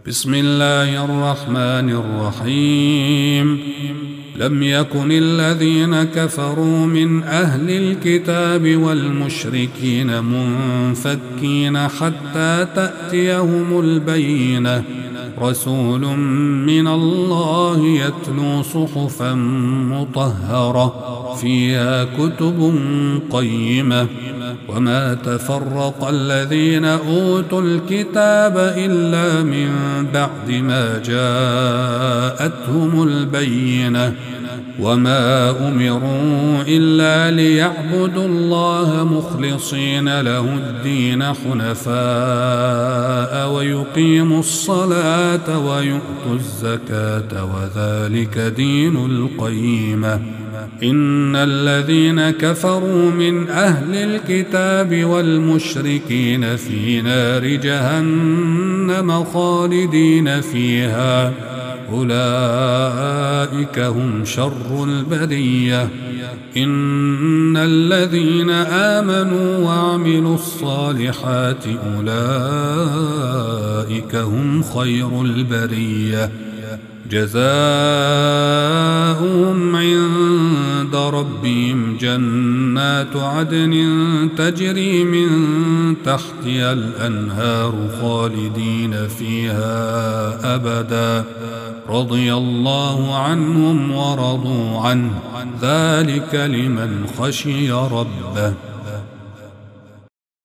بسم الله الرحمن الرحيم. لم يكن الذين كفروا من أهل الكتاب والمشركين منفكين حتى تأتيهم البينة، رسول من الله يتلو صحفا مطهرة فيها كتب قيمة، وما تفرق الذين أوتوا الكتاب إلا من بعد ما جاءتهم البينة، وما أمروا إلا ليعبدوا الله مخلصين له الدين حنفاء ويقيموا الصلاة ويؤتوا الزكاة وذلك دين القيمة. إن الذين كفروا من أهل الكتاب والمشركين في نار جهنم خالدين فيها، أولئك هم شر البرية. إن الذين آمنوا وعملوا الصالحات أولئك هم خير البرية، جزاؤهم عند ربهم جنات عدن تجري من تحتها الأنهار خالدين فيها أبدا، رضي الله عنهم ورضوا عنه، ذلك لمن خشي ربه.